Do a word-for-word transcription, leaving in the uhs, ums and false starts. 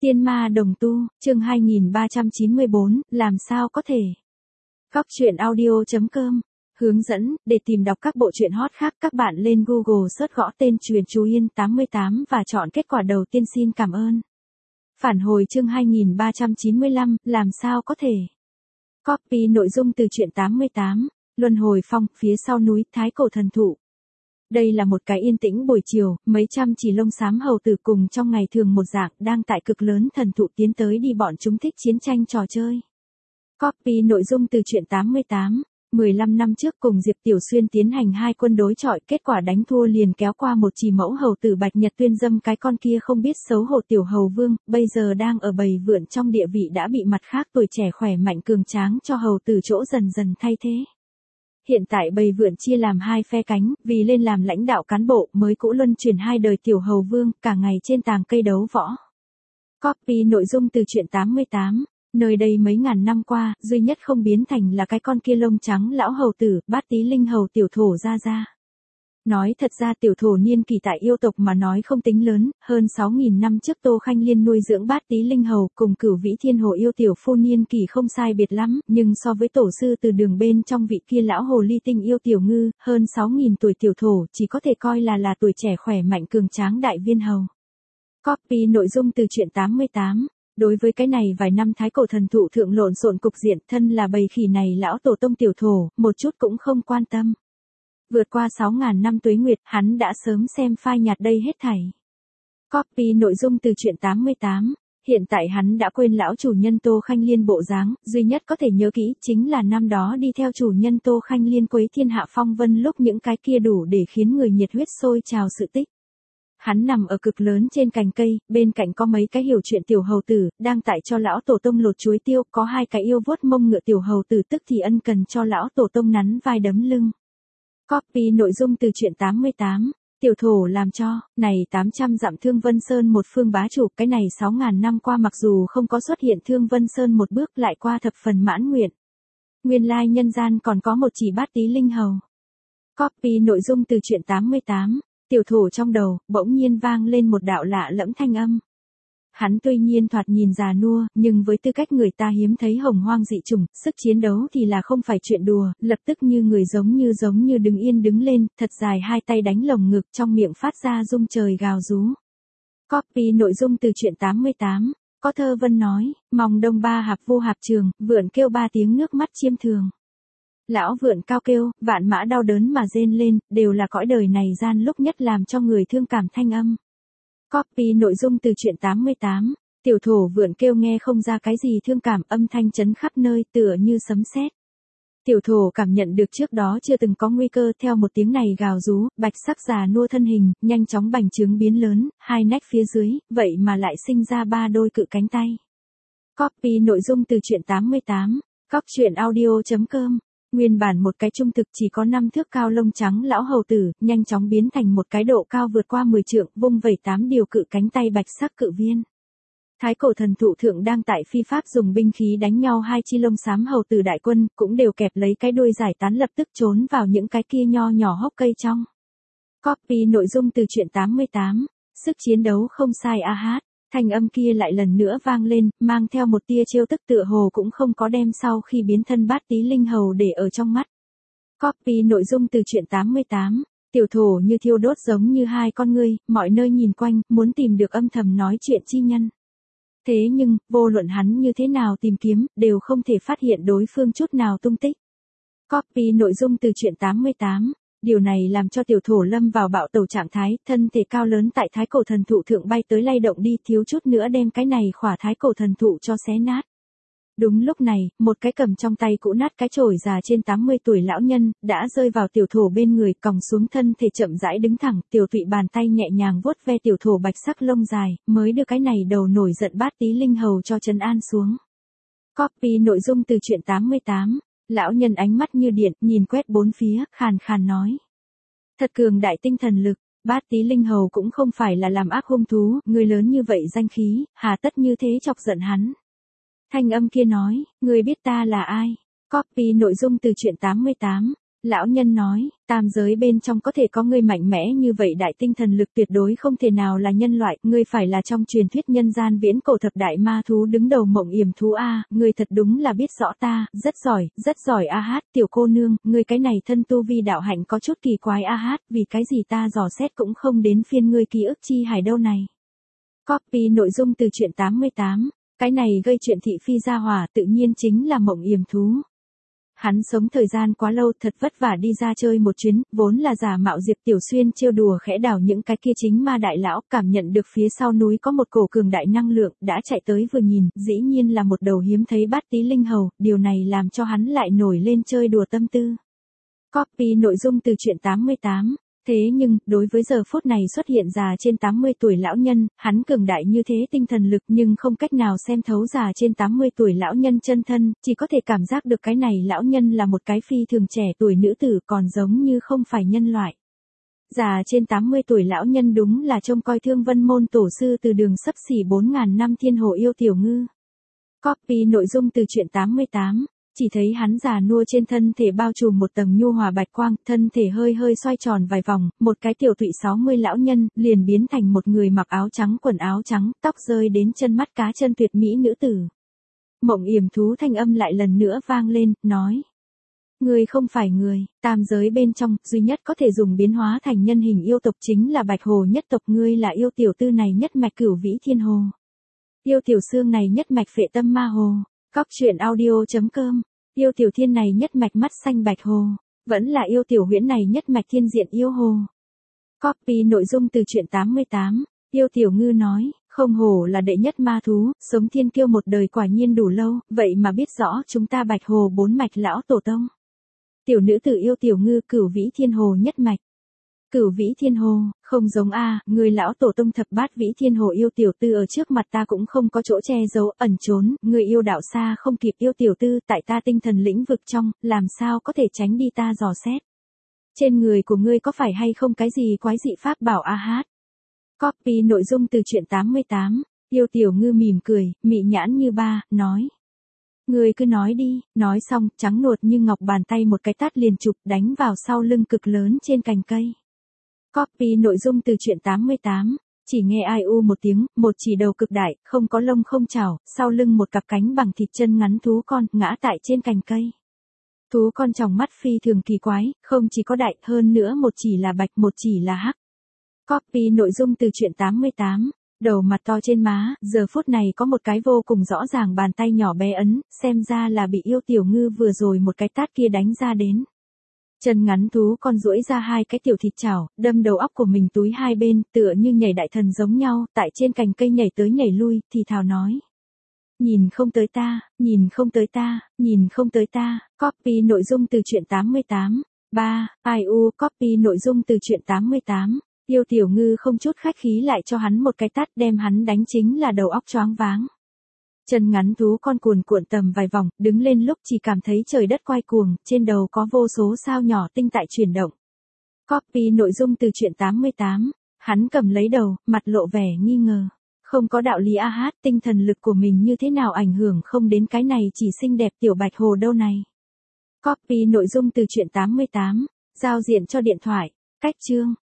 Tiên ma đồng tu, chương hai nghìn ba trăm chín mươi bốn, làm sao có thể. Góc truyện audio.com, hướng dẫn, để tìm đọc các bộ truyện hot khác các bạn lên Google search gõ tên Truyện Chú Yên tám mươi tám và chọn kết quả đầu tiên xin cảm ơn. Phản hồi chương hai nghìn ba trăm chín mươi lăm, làm sao có thể. Copy nội dung từ truyện tám mươi tám, Luân Hồi Phong, phía sau núi, Thái Cổ Thần Thụ. Đây là một cái yên tĩnh buổi chiều, mấy trăm chỉ lông xám hầu tử cùng trong ngày thường một dạng đang tại cực lớn thần thụ tiến tới đi bọn chúng thích chiến tranh trò chơi. Copy nội dung từ truyện tám mươi tám, mười lăm năm trước cùng Diệp Tiểu Xuyên tiến hành hai quân đối chọi, kết quả đánh thua liền kéo qua một chỉ mẫu hầu tử Bạch Nhật Tuyên dâm cái con kia không biết xấu hổ tiểu hầu vương, bây giờ đang ở bầy vượn trong địa vị đã bị mặt khác tuổi trẻ khỏe mạnh cường tráng cho hầu tử chỗ dần dần thay thế. Hiện tại bầy vượn chia làm hai phe cánh, vì lên làm lãnh đạo cán bộ mới cũ luân chuyển hai đời tiểu hầu vương, cả ngày trên tàng cây đấu võ. Copy nội dung từ truyện tám mươi tám, nơi đây mấy ngàn năm qua, duy nhất không biến thành là cái con kia lông trắng lão hầu tử, Bát Tí Linh hầu tiểu thổ ra ra. Nói thật ra tiểu thổ niên kỳ tại yêu tộc mà nói không tính lớn, hơn sáu nghìn năm trước Tô Khanh Liên nuôi dưỡng Bát Tí Linh hầu cùng Cửu Vĩ Thiên Hồ yêu tiểu phu niên kỳ không sai biệt lắm, nhưng so với tổ sư từ đường bên trong vị kia lão hồ ly tinh yêu tiểu ngư, hơn sáu nghìn tuổi tiểu thổ chỉ có thể coi là là tuổi trẻ khỏe mạnh cường tráng đại viên hầu. Copy nội dung từ truyện tám mươi tám. Đối với cái này vài năm Thái Cổ Thần Thụ thượng lộn xộn cục diện, thân là bầy khỉ này lão tổ tông tiểu thổ, một chút cũng không quan tâm. Vượt qua sáu ngàn năm tuế nguyệt, hắn đã sớm xem phai nhạt đây hết thảy. Copy nội dung từ truyện tám mươi tám, hiện tại hắn đã quên lão chủ nhân Tô Khanh Liên bộ dáng, duy nhất có thể nhớ kỹ chính là năm đó đi theo chủ nhân Tô Khanh Liên quấy thiên hạ phong vân lúc những cái kia đủ để khiến người nhiệt huyết sôi trào sự tích. Hắn nằm ở cực lớn trên cành cây, bên cạnh có mấy cái hiểu chuyện tiểu hầu tử, đang tại cho lão tổ tông lột chuối tiêu, có hai cái yêu vuốt mông ngựa tiểu hầu tử tức thì ân cần cho lão tổ tông nắn vai đấm lưng. Copy nội dung từ truyện tám mươi tám, tiểu thổ làm cho, này tám trăm dặm Thương Vân Sơn một phương bá chủ, cái này sáu ngàn năm qua mặc dù không có xuất hiện Thương Vân Sơn một bước lại qua thập phần mãn nguyện. Nguyên lai nhân gian còn có một chỉ Bát Tí Linh hầu. Copy nội dung từ truyện tám mươi tám, tiểu thổ trong đầu, bỗng nhiên vang lên một đạo lạ lẫm thanh âm. Hắn tuy nhiên thoạt nhìn già nua, nhưng với tư cách người ta hiếm thấy hồng hoang dị chủng, sức chiến đấu thì là không phải chuyện đùa, lập tức như người giống như giống như đứng yên đứng lên, thật dài hai tay đánh lồng ngực trong miệng phát ra rung trời gào rú. Copy nội dung từ truyện tám mươi tám, có thơ vân nói, mong đông ba hạp vô hạp trường, vượn kêu ba tiếng nước mắt chiêm thường. Lão vượn cao kêu, vạn mã đau đớn mà rên lên, đều là cõi đời này gian lúc nhất làm cho người thương cảm thanh âm. Copy nội dung từ truyện tám mươi tám, tiểu thổ vượn kêu nghe không ra cái gì thương cảm, âm thanh chấn khắp nơi tựa như sấm sét. Tiểu thổ cảm nhận được trước đó chưa từng có nguy cơ, theo một tiếng này gào rú, bạch sắc già nua thân hình, nhanh chóng bành trướng biến lớn, hai nách phía dưới, vậy mà lại sinh ra ba đôi cự cánh tay. Copy nội dung từ truyện tám mươi tám, góc truyện audio.com. Nguyên bản một cái trung thực chỉ có năm thước cao lông trắng lão hầu tử, nhanh chóng biến thành một cái độ cao vượt qua mười trượng, vung vẩy tám điều cự cánh tay bạch sắc cự viên. Thái Cổ Thần Thụ thượng đang tại phi pháp dùng binh khí đánh nhau hai chi lông xám hầu tử đại quân, cũng đều kẹp lấy cái đuôi giải tán lập tức trốn vào những cái kia nho nhỏ hốc cây trong. Copy nội dung từ truyện tám mươi tám, sức chiến đấu không sai a hát. Thanh âm kia lại lần nữa vang lên, mang theo một tia trêu tức tựa hồ cũng không có đem sau khi biến thân Bát Tí Linh hầu để ở trong mắt. Copy nội dung từ truyện tám mươi tám, tiểu thổ như thiêu đốt giống như hai con ngươi, mọi nơi nhìn quanh, muốn tìm được âm thầm nói chuyện chi nhân. Thế nhưng, vô luận hắn như thế nào tìm kiếm, đều không thể phát hiện đối phương chút nào tung tích. Copy nội dung từ truyện tám mươi tám. Điều này làm cho tiểu thổ lâm vào bạo tẩu trạng thái, thân thể cao lớn tại Thái Cổ Thần Thụ thượng bay tới lay động đi, thiếu chút nữa đem cái này khỏa Thái Cổ Thần Thụ cho xé nát. Đúng lúc này, một cái cầm trong tay cũ nát cái chổi già trên tám mươi tuổi lão nhân, đã rơi vào tiểu thổ bên người, còng xuống thân thể chậm rãi đứng thẳng, tiểu tụy bàn tay nhẹ nhàng vuốt ve tiểu thổ bạch sắc lông dài, mới đưa cái này đầu nổi giận Bát Tí Linh hầu cho trấn an xuống. Copy nội dung từ truyện tám mươi tám. Lão nhân ánh mắt như điện, nhìn quét bốn phía, khàn khàn nói. Thật cường đại tinh thần lực, Bát Tí Linh hầu cũng không phải là làm ác hung thú, người lớn như vậy danh khí, hà tất như thế chọc giận hắn. Thanh âm kia nói, người biết ta là ai? Copy nội dung từ truyện tám mươi tám, Lão nhân nói, tam giới bên trong có thể có người mạnh mẽ như vậy đại tinh thần lực tuyệt đối không thể nào là nhân loại, ngươi phải là trong truyền thuyết nhân gian viễn cổ thập đại ma thú đứng đầu Mộng Yểm thú a, ngươi thật đúng là biết rõ ta, rất giỏi, rất giỏi a hát, tiểu cô nương, ngươi cái này thân tu vi đạo hạnh có chút kỳ quái a hát, vì cái gì ta dò xét cũng không đến phiên ngươi ký ức chi hải đâu này. Copy nội dung từ truyện tám mươi tám, cái này gây chuyện thị phi gia hỏa tự nhiên chính là Mộng Yểm thú. Hắn sống thời gian quá lâu thật vất vả đi ra chơi một chuyến, vốn là giả mạo Diệp Tiểu Xuyên trêu đùa khẽ đảo những cái kia chính ma đại lão, cảm nhận được phía sau núi có một cổ cường đại năng lượng, đã chạy tới vừa nhìn, dĩ nhiên là một đầu hiếm thấy bát tí linh hầu, điều này làm cho hắn lại nổi lên chơi đùa tâm tư. Copy nội dung từ truyện tám mươi tám. Thế nhưng, đối với giờ phút này xuất hiện già trên tám mươi tuổi lão nhân, hắn cường đại như thế tinh thần lực nhưng không cách nào xem thấu già trên tám mươi tuổi lão nhân chân thân, chỉ có thể cảm giác được cái này lão nhân là một cái phi thường trẻ tuổi nữ tử còn giống như không phải nhân loại. Già trên tám mươi tuổi lão nhân đúng là trông coi Thương Vân môn tổ sư từ đường xấp xỉ bốn ngàn năm Thiên Hồ Yêu Tiểu Ngư. Copy nội dung từ truyện tám mươi tám. Chỉ thấy hắn già nua trên thân thể bao trùm một tầng nhu hòa bạch quang, thân thể hơi hơi xoay tròn vài vòng, một cái tiểu tụy sáu mươi lão nhân, liền biến thành một người mặc áo trắng quần áo trắng, tóc rơi đến chân mắt cá chân tuyệt mỹ nữ tử. Mộng Yểm thú thanh âm lại lần nữa vang lên, nói. Ngươi không phải người, tam giới bên trong, duy nhất có thể dùng biến hóa thành nhân hình yêu tộc chính là Bạch Hồ nhất tộc, ngươi là yêu tiểu tư này nhất mạch Cửu Vĩ Thiên Hồ. Yêu tiểu xương này nhất mạch Phệ Tâm Ma Hồ. Cóc truyện audio chấm com, yêu tiểu thiên này nhất mạch mắt xanh bạch hồ, vẫn là yêu tiểu huyễn này nhất mạch thiên diện yêu hồ. Copy nội dung từ truyện tám mươi tám, yêu tiểu ngư nói, không hổ là đệ nhất ma thú, sống thiên kiêu một đời quả nhiên đủ lâu, vậy mà biết rõ chúng ta bạch hồ bốn mạch lão tổ tông. Tiểu nữ tử yêu tiểu ngư Cửu Vĩ Thiên Hồ nhất mạch. Cửu Vĩ Thiên Hồ, không giống a, người lão tổ tông thập bát Vĩ Thiên Hồ yêu tiểu tư ở trước mặt ta cũng không có chỗ che giấu, ẩn trốn, người yêu đạo xa không kịp yêu tiểu tư tại ta tinh thần lĩnh vực trong, làm sao có thể tránh đi ta dò xét. Trên người của ngươi có phải hay không cái gì quái dị pháp bảo a hát. Copy nội dung từ truyện tám mươi tám, yêu tiểu ngư mỉm cười, mị nhãn như ba, nói. Ngươi cứ nói đi, nói xong, trắng nuột như ngọc bàn tay một cái tát liền chụp đánh vào sau lưng cực lớn trên cành cây. Copy nội dung từ truyện tám mươi tám, chỉ nghe ai u một tiếng, một chỉ đầu cực đại, không có lông không chảo, sau lưng một cặp cánh bằng thịt chân ngắn thú con, ngã tại trên cành cây. Thú con tròng mắt phi thường kỳ quái, không chỉ có đại, hơn nữa một chỉ là bạch, một chỉ là hắc. Copy nội dung từ truyện tám mươi tám, đầu mặt to trên má, giờ phút này có một cái vô cùng rõ ràng bàn tay nhỏ bé ấn, xem ra là bị yêu tiểu ngư vừa rồi một cái tát kia đánh ra đến. Chân ngắn thú con duỗi ra hai cái tiểu thịt chảo, đâm đầu óc của mình túi hai bên, tựa như nhảy đại thần giống nhau, tại trên cành cây nhảy tới nhảy lui, thì thào nói. Nhìn không tới ta, nhìn không tới ta, nhìn không tới ta, copy nội dung từ truyện tám mươi tám, ba, ai u, copy nội dung từ truyện tám mươi tám, yêu tiểu ngư không chút khách khí lại cho hắn một cái tát đem hắn đánh chính là đầu óc choáng váng. Chân ngắn thú con cuồn cuộn tầm vài vòng, đứng lên lúc chỉ cảm thấy trời đất quay cuồng, trên đầu có vô số sao nhỏ tinh tại chuyển động. Copy nội dung từ truyện tám mươi tám, hắn cầm lấy đầu, mặt lộ vẻ nghi ngờ. Không có đạo lý a hát, tinh thần lực của mình như thế nào ảnh hưởng không đến cái này chỉ xinh đẹp tiểu bạch hồ đâu này. Copy nội dung từ truyện tám mươi tám, giao diện cho điện thoại, cách chương.